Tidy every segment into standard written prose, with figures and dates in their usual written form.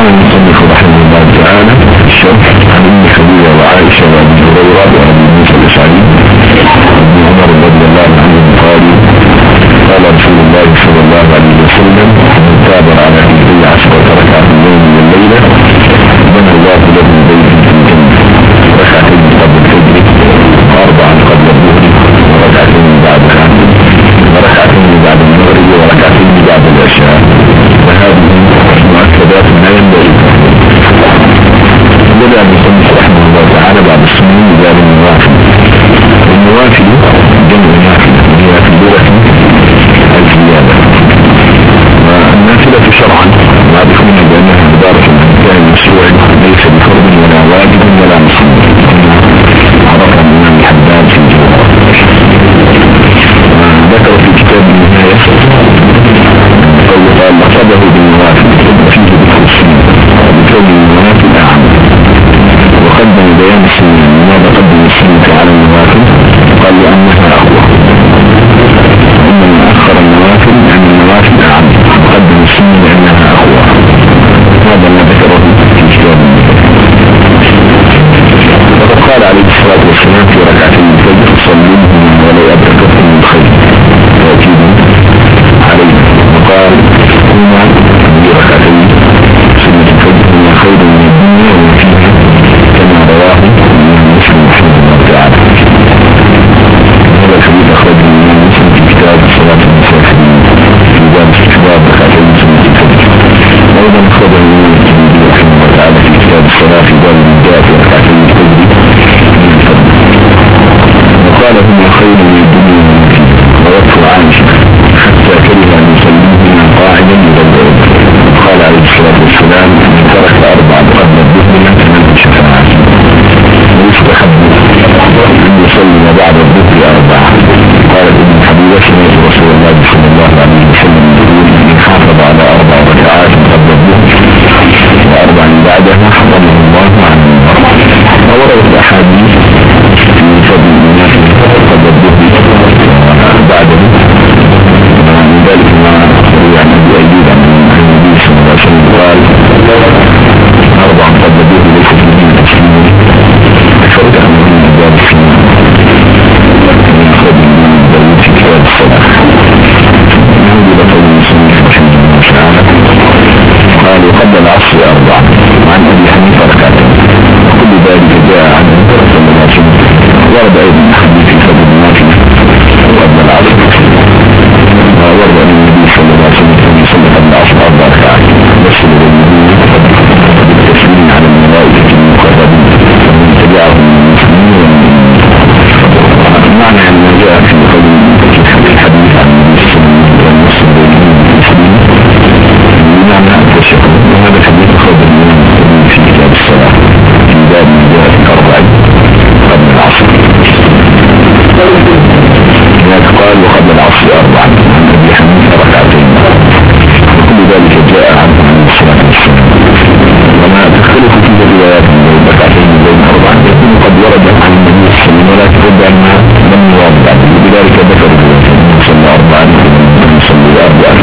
المصنف رحمه الله تعالى الشرح عن ام خديجة وعائشة وابي هريرة وابي موسى الاشعري وابن عمر رضي الله عنهم قال رسول الله صلى الله عليه وسلم من تابع على كل 10 ركعة الليل والليلة بنى الله له بيتا في الجنة، ركعتين قبل الفجر واربعا قبل الظهر وركعتين بعدها وركعتين بعد المغرب وركعتين بعد العشاء، وهذه مؤكدات لا ينبغي. بدأ المصنف رحمه الله تعالى بعد السنين بباب النوافل. النوافل جمع نافلة وهي في اللغة الزيادة، والنافلة شرعا معرفون بأنها عبارة عن فعل مشروع ليس بفرض ولا واجب ولا مسنون، عرفها الإمام الحداد في الجوهر. ذكر في كتاب النهاية قال لقبه بالنوافل وفيه بالخصوصية وبكون النوافل أعم، وقدم بيان السنة. لماذا قدم السنة على النوافل؟ قال لأنها أقوى، وإنما أخر النوافل لأن النوافل أعم، وقدم السنة لأنها أقوى. هذا ما ذكره في كتاب النهاية. وقد قال عليه الصلاة والسلام في ركعتين الفجر صلوهم ولو أدركتهم الخير تأكيد عليه، وقال هما بركعتين سنة الفجر هما خير من الدنيا وفيها، كما رواه مسلم رحمه الله تعالى. هذا الحديث أخرجه الإمام مسلم في كتاب صلاة المسافرين في باب استحباب ركعتين سنة الفجر، وأيضا أخرجه الإمام الترمذي رحمه الله تعالى في كتاب الصلاة في باب النداء في ركعتين الفجر. وقال هما خير من الدنيا ووفوا عائشة حتى كره أن يصليهما قاعدا يدور. قال عليه الصلاة والسلام من ترك 4 قبل الظهر فله شفاعة، ويستحب أن يصلي بعد الظهر 4. قال ابن حبيبة سمعت رسول الله صلى الله عليه وسلم يقول من حافظ على 4 ركعات قبل الظهر و4 بعدها حفظه الله عن النار. ووردت أحاديث في فضل النافل قبل الظهر وبعده، من ذلك ما روي عن أبي أيوب عن النبي صلى الله عليه وسلم قال 4 قبل الظهر ليس في دين التسليم أكثر تأمل من أبواب السنة من أخذ من داود في كتاب الصلاة. يهود لقول المسلمين رحمه الله تعالى قال وقبل العصر 4 وعن أبي حنيفة ركعتين، وكل ذلك جاء عنه صلى الله عليه وسلم. ورد أيضا حديث في فضل النافلة وقبل العصر، ورد أن النبي صلى الله عليه وسلم يصلي قبل العصر 4 ركعات يصل إلى النبي بالتسليم على الملائكة المقربين ومن تبعهم من المسلمين. معنى أن جاء في الحديث عن النبي صلى الله عليه وسلم والمسلم بالمسلمين بمعنى التشكر، وهذا الحديث أخرج الإمام في كتاب الصلاة في باب جاء 4 قبل العصر. هناك قال وقبل العصر 4 عن أبي حنيفة ركعتين، وكل ذلك جاء عنه عن الصلاة والسلام. وما تختلف فيه الروايات من ركعتين بين 4 يكون قد ورد عن النبي صلى الله عليه وسلم ولا ترد عنها لم يورد عنه، وبذلك ذكر الروايات صلى 4 صلى 4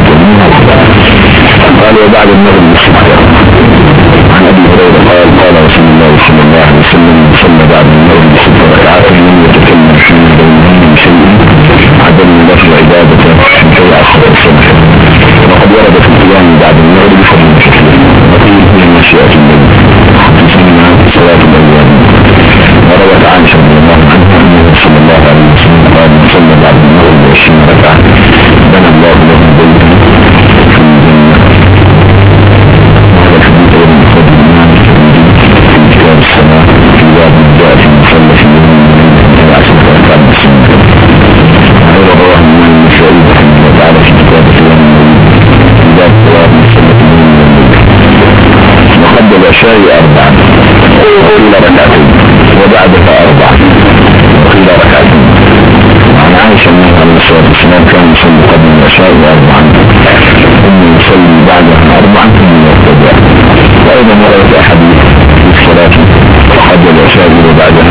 قال وبعد المغرب الصبح. عن أبي هريرة قال رسول الله صلى الله عليه وسلم صلى بعد المغرب 6 ركعات لم يتكلم فيما بينهم بشيء عدم له العبادة حتى يعصر الصبح. وقد ورد في القيام بعد المغرب فضل كثير، وقيل هي مشيئة الليل تسمى صلاة الأيام. وروت عائشة رضي الله عنها أنه صلى الله عليه وسلم قال صلى بعد المغرب 20 ركعة بنى الله له بيتا في الجنة. وهذا الحديث أيضا أخرجه الإمام الترمذي في كتاب الصلاة في باب جاء في المصلى في يوم من 10 ركعات بالسنة. وهذا رواه الإمام النسائي رحمه الله تعالى في كتاب قيام الليل في باب صلاة المصلى في يوم من الليل. وقبل العشاء 4 وقيل ركعتين وبعدها 4 وقيل ركعتين. وعن عائشة أنه عليه الصلاة والسلام كان يصلي قبل العشاء 4 ثم يصلي بعدها 4 ثم يرتدع. وأيضا ورد أحاديث في الصلاة قبل العشاء وبعدها،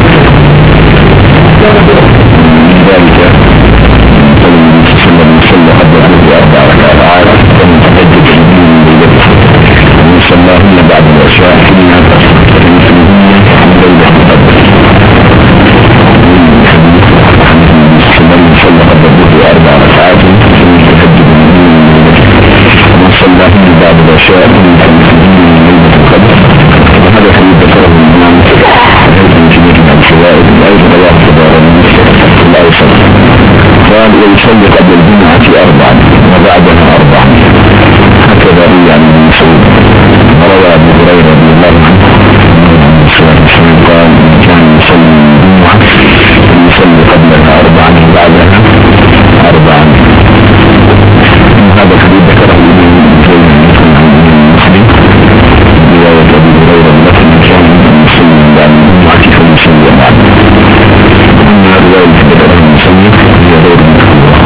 من ذلك صلى قبل الظهر 4 ركعات ثم تهجد النبي من ليلته ويصلي قبل الجمعة 4 وبعدها 4. هكذا روي عن ابن مسعود. روى ابو هريرة رضي الله عنه قال كان يصلي الجمعة يصلي قبلها 4 وبعدها 4. هذا الحديث ذكره ابن مسلم رواية ابي هريرة التي كان يصلي بعد الجمعة فيصلي بعد. أما رواية ذكرها المسلم هي غير مكروهة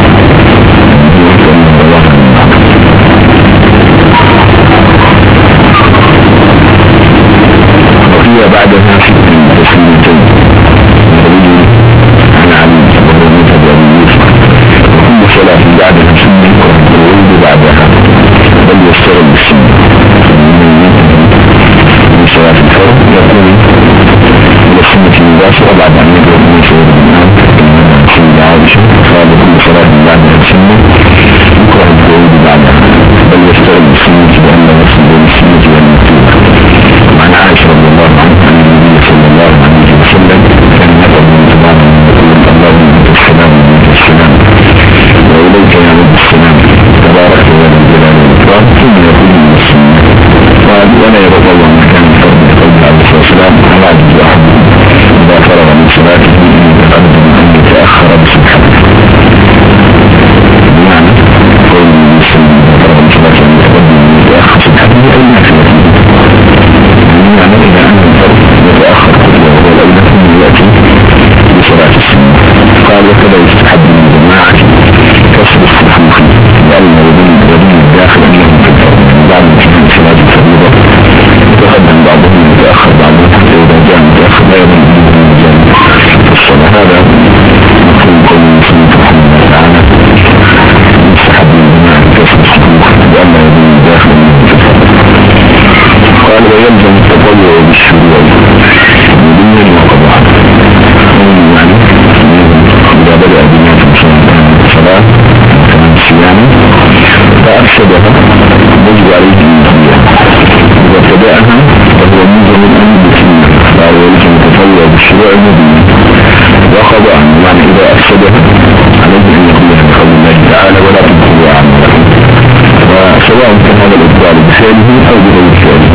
وهي بعدها 6 تسليمتين يروي عن علي وهو مذهب ابي يوسف. وكل صلاة بعدها سنة والوضوء بعدها بل يسترد بالسنة من صلاة الفرض يقول إلى السنة المباشرة بعد أن يدعو من سيد الإمام سيدة عائشة قال كل صلاة بعدها سنة يكره الوضوء بعدها بل يسترد بالسنة لأن يصل بين السنة والمكتوبة. وعن عائشة رضي الله عنها أن النبي صلى الله عليه وسلم كان يقول من زمان يقول اللهم أنت السلام وأنت السلام وإليك يا رب السلام تبارك يا ذا الجلال والإكرام ثم يقول من السنة. قال ولا يبقى الله مكان الفرد يقول عليه الصلاة والسلام على عجز أحد إذا فرغ من صلاته إن يتقدم أن يتأخر بسبحانه. بمعنى قول النبي صلى الله عليه وسلم فرغ من صلاته أن يتقدم أن يتأخر سبحانه أي نافلة. يعني إذا أن الفرد يتأخر وهو الأولى ثم يأتي بصلاة السنة. قال وكذا يستحب من الجماعة كسر الصحوح لأن يبين الداخل أنهم في الفرد بعد انتهاء صلاة الفريضة يتقدم بعضهم يتأخر بعضهم حتى إذا جاء متأخر لا يبين المجال في الصلاة. هذا مفهوم قول المسلم رحمه الله تعالى يستحب من الجماعة كسر الصحوح لأن يبين الداخل أنهم في الفرد. قال ويلزم التطوع بالشروع بدون وقضاء يعني إذا بدأ بنية الصلاة كمان الصيام فأرشدها يجب عليه النية. إذا ابتدأها فهو ملزم أن يتم فهو يلزم التطوع بالشروع بدون وقضاء يعني إذا أرشدها عليه أن يقولها بقول الله تعالى ولا تبقوا عمله وسواء كان هذا الإبطال بفعله أو بغير فعله.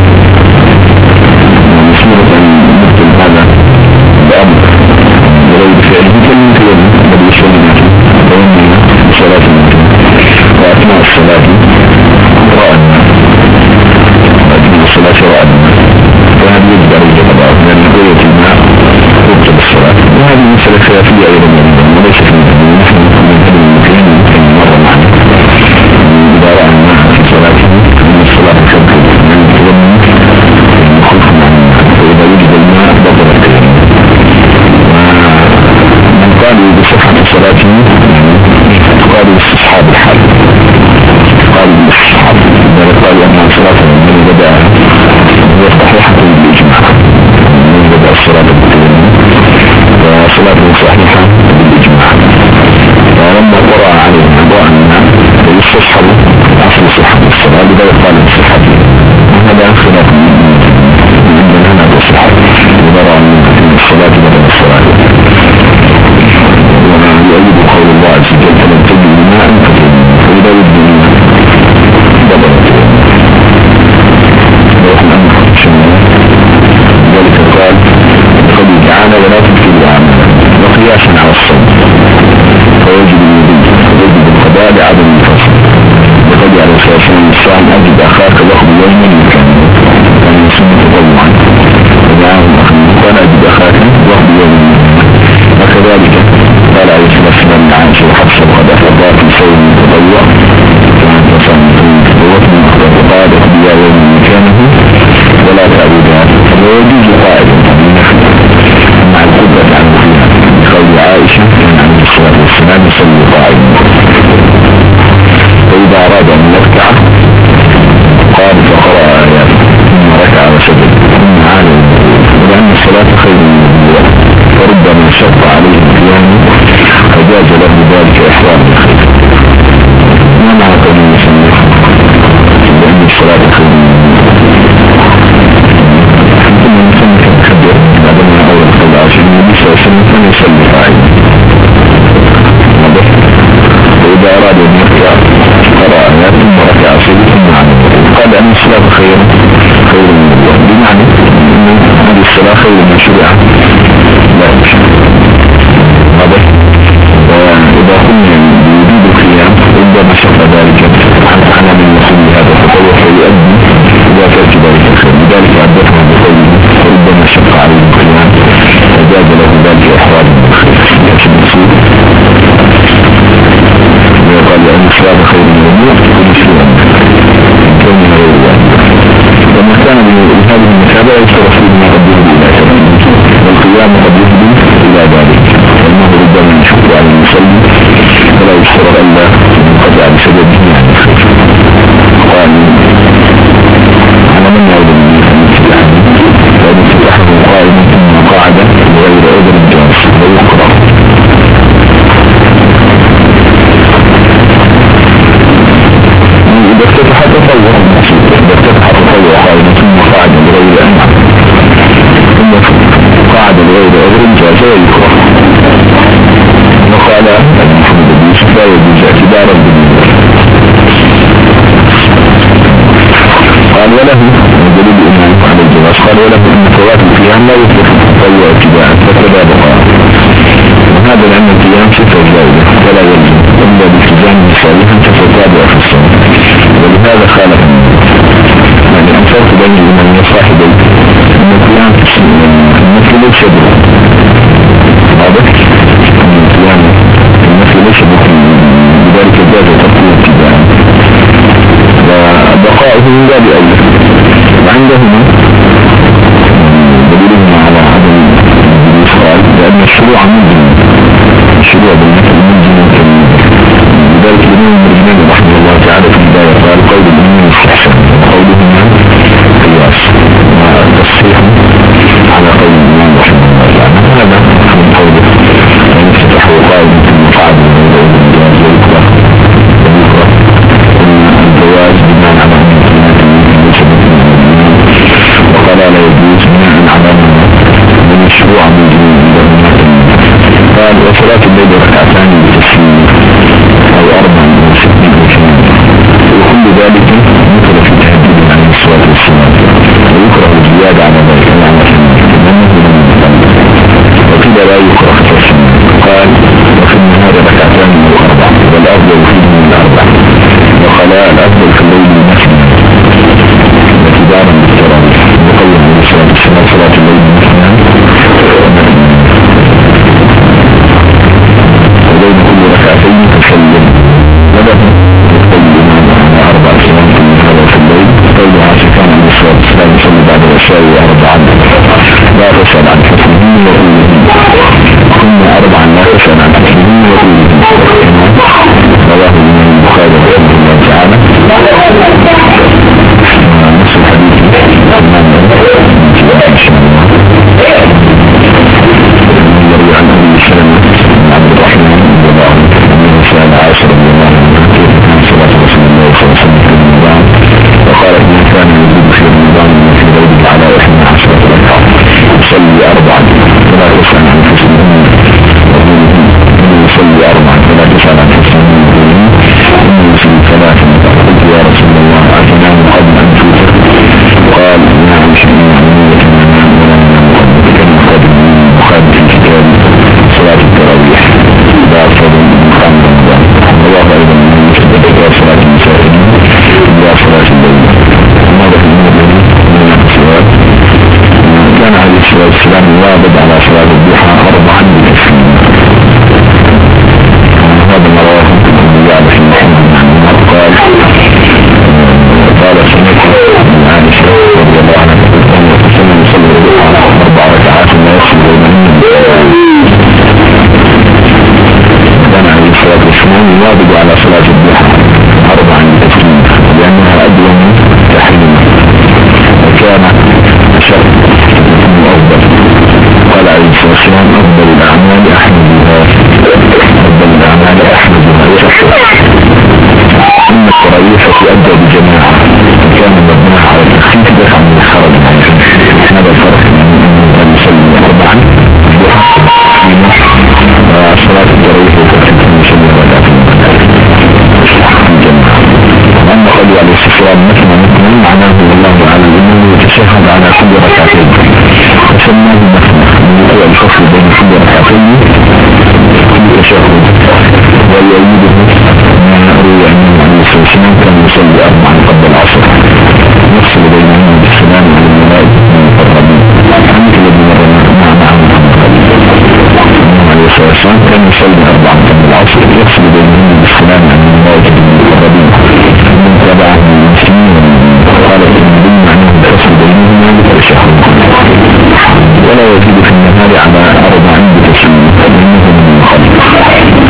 ومسؤولة أن نكتب هذا بأمر بغير فعله كالمتين الذي يسلمه وينهي بصلاة المتين وأثناء الصلاة رأنا وأثناء الصلاة رأنا وهذا يجب عليه قضاء لأن قوة الماء تكتب الصلاة. وهذه مسألة خلافية أيضا وليست من نحن من هذه المتين يمكن مرة معنا إذا رأى الماء في صلاته من الصلاة الكبيرة من التيمم خوف عن فإذا وجد الماء بطل التيمم. ومن قال بصحة صلاته قال باستصحاب الحال قال باستصحاب إذا قال أن صلاة من بدأ هي صحيحة بالإجماع من بدأ الصلاة بالتيمم وصلاته صحيحة كان بهذه المثابة يشترط فيه ما قد يهدي إلى شرعه والقيام قد يهدي إلى ذلك وأنه ربما يشك على المصلي فلا يشترط ألا ينقطع بسببه عن الخير. قال على من يعود به فإن افتتحه قائما ثم قاعد بغير عذر جاز ويقرأ. إذا افتتح تطوع قائما ثم قاعد بغير أمر ثم قاعد بغير عذر جاز ويقرأ. وقال محمد بن يوسف لا يجوز اعتبارا بالنذر. قال وله دليل الإمام على الجواز قال وله أن فوات القيام لا يطلق التطوع ابتداء فكذا بقى وهذا لأن القيام صفة زائدة فلا يلزم إلا بالتزام صالحا فتتابع في الصلاة. ولهذا خالف يعني أنفرت بين الإمام وصاحبين أن القيام في المثل ليس بقى واضح أن القيام في المثل ليس بقى لذلك جاز التطوع ابتداء وبقاؤه من باب أولى. وعندهما دليلهما على عدم الإسرائيل لأن الشروع ملزم الشروع بالمثل ملزم لذلك الإمام المرجمان رحمه الله تعالى في البداية قال قول الإمام استحسن وقولهما قياس والتصحيح على قول الإمام رحمه الله تعالى. هذا من قوله أن افتتحوا قائمة المقعد والجواز ويكره الجواز بناء على أن ليس وقال لا يجوز بناء على من الشروع من قال وصلاة الليل ركعتان بالتسليم أو 64 وكل ذلك مثل في تهديد عليه الصلاة والسلام ويكره الزيادة على ذلك وقيل لا يكره التسليم. قال وفي النهار ركعتان من 4 والأفضل فيه من 4 وقال الأفضل في الليل مثلا اعتبارا بالتراويح وقول عليه الصلاة والسلام صلاة الليل مثلا وبين كل ركعتين تسلم وله يقول الإمام على 4 سنوات في النهار وفي الليل قول عاشر كان عليه الصلاة والسلام يصلي بعد العشاء و4 لا تسأل عن حكمه وقوله ثم 4 لا تسأل عن حكمه وقوله رواه الإمام البخاري رحمه الله تعالى. نفس الحديث يروي عن أبي سلمة بن عبد الرحمن رضي الله عنه أنه سأل عائشة رضي الله عنها كيف كان صلاة رسول الله صلى الله عليه وسلم في رمضان وقال إن كان يزيد في رمضان وفي ليله على 11 ركعة يصلي 4 فلا تسأل عن حسنه يصلي 4 فلا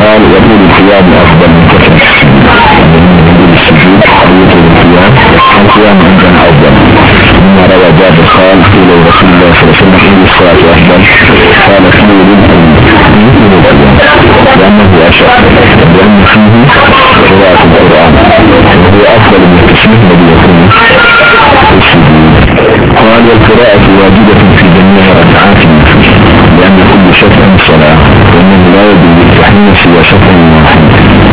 قال يقول القيام أفضل من كثرة السجود أو يطلب القيام عندنا أفضل مما روى جابر قال قيل رسول الله صلى الله عليه وسلم إن الصلاة أفضل قال قيل للقيام لأنه أشرف لأن فيه قراءة القرآن وهو أفضل من التسليم الذي يكون السجود. قال والقراءة واجبة في جميع ركعات لأن كل شفع صلاة وأنه لا يجب للتحميل سوى شفع واحد.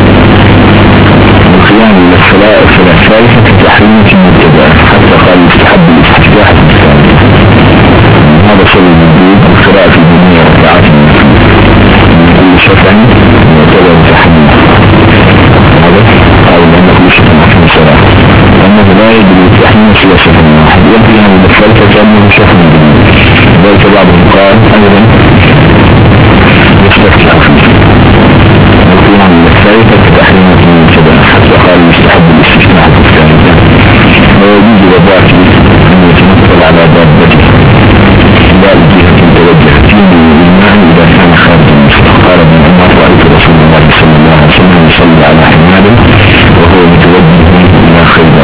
القيام إلى الصلاة الثالثة كتحريم المبتدأ حتى قال يستحب الاستفتاح في الثالثة. هذا سبب الوجود القراءة في جميع ركعات من كل شفع يعتبر تحريم هذا أو لأن كل شفع في صلاة وأنه لا يجب للتحميل سوى شفع واحد. والقيام إلى الثالثة كأنه شفع جديد ذلك بعضهم قال أيضا يستفتح فيه. القيام إلى الثالثة كتحريم المبتدأ حتى قال يستحب الاستفتاح في الثالثة. ويجوز للراكب أن يتمثل على دابته لا الجهة توجه فيه بالإيمان إذا كان خارج المسجد. قال ابن عمر رأيت رسول الله صلى الله عليه وسلم يصلي على حمار وهو متوجه إلى خيبر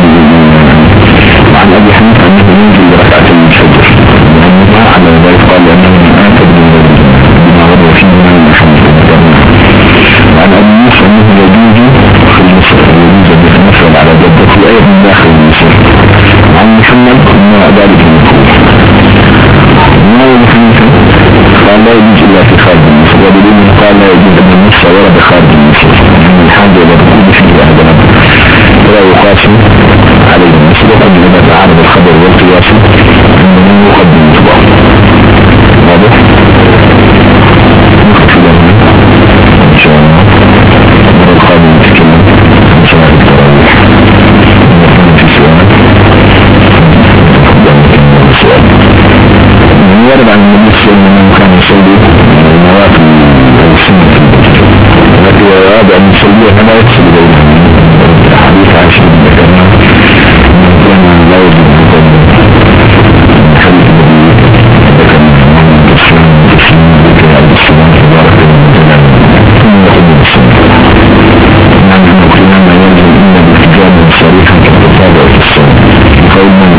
وعن أبي حنيفة أنه ينزل بركعة الفجر لأنه على ذلك قال لأنه من آتى بما غضب فيه من محمد. وعن أبي يوسف أنه يجوز في المصر يجوز بالمثل على جدته أيضا من داخل المصر. وعن محمد أنه ذلك المكروه. ما هو محمد قال لا يجوز إلا في خارج المصر ودليل قال لا يجوز أن النص ورد خارج المصر من الحاجة والركوب فيه أهدنا ولا يقاس عليه المصر وقد إذا تعارض الخبر والقياس أنه يقدم مطبع واضح. نخفي لنا إن شاء الله مرة القادمة نتكلم عن صلاة التراويح في سؤال ورد عن النبي صلى الله عليه وسلم كان يصلي النوافل والسنة التي يراد أن يصليها لا يقصد بينها حديث عائشة بن كريم كان لا يجب أن يقدم حديث النبي ذكر محمد الإسلام والتسليم ذكر عليه السلام تبارك وتعالى ثم يقدم السنة. نعم أن القيام يلزم إلا باحتجاج صريحا كالتتابع في الصلاة بقول من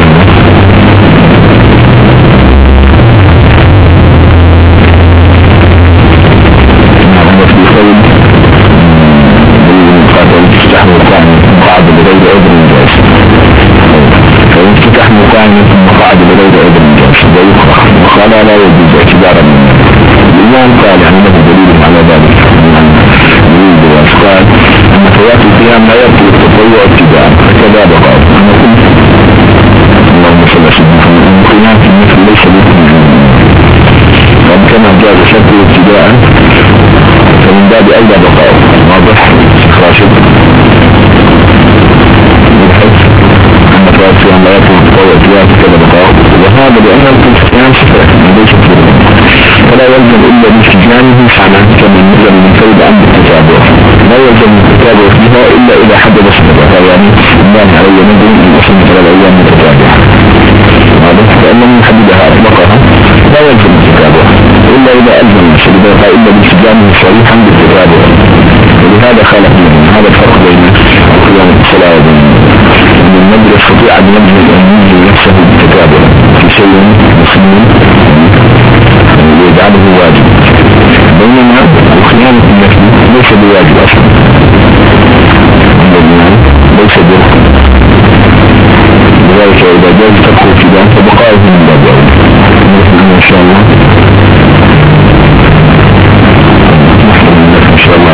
وقال لا يجوز اعتبارا منه. الإمام قال يعني له دليل على ذلك يريد وأسقال أن فوات القيام لا يبطل التطوع ابتداء فكذا بقى أنا قلت اللهم صل على سيدنا محمد أن القيام في المثل ليس بكم وأن كما جاء شكل ابتداء فمن باب أولى بقاء واضح راشد بالحيث أن فوات القيام لا يبطل التطوع ابتداء فكذا بقاء وهذا لأن القيام صفة ليس فرضا فلا يلزم إلا باستجانه سنة كما نزل من فرض أمر التتابع لا يلزم التتابع فيها إلا إذا حدد صفتها يعني الله علي نزل من أصل ثلاث أيام متتابعة لأن من حددها أطلقها لا يلزم التتابع إلا إذا ألزم صفتها إلا باستجانه صريحا بالتتابع. ولهذا خالف منه هذا الفرق بين القيام بالصلاة وبين النبي يستطيع أن يجزم أن يجزم نفسه بالتتابع في شيء مسلم ويجعله واجب بينما القيام في النفل ليس بواجب أصلا ليس بواجب لذلك إذا جاز ترك الابتداء فبقائه من باب أولى إن شاء الله إن شاء الله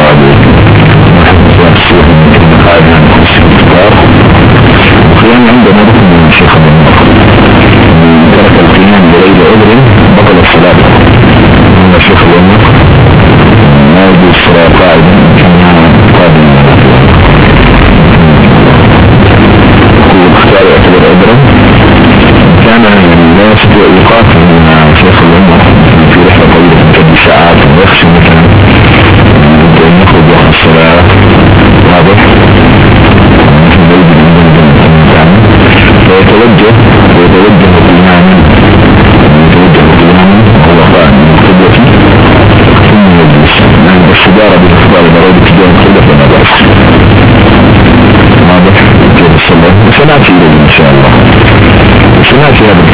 القيام عندنا ركن من الشيخ ابن ترك القيام بغير عذر بطل الصلاة من الشيخ ابن ما يجوز الصلاة قاعدا كان قادم كل اختار يعتبر عذرا كان لا يستطيع يقاتل مع الشيخ ابن في رحلة طويلة تبدي ساعات ويخشى مثلا أن يخرج وقت الصلاة واضح ويتوجه قياما هو قائم قدوتي ثم يجلس الصدارة سنأتي إليه إن شاء الله، سنأتي هذا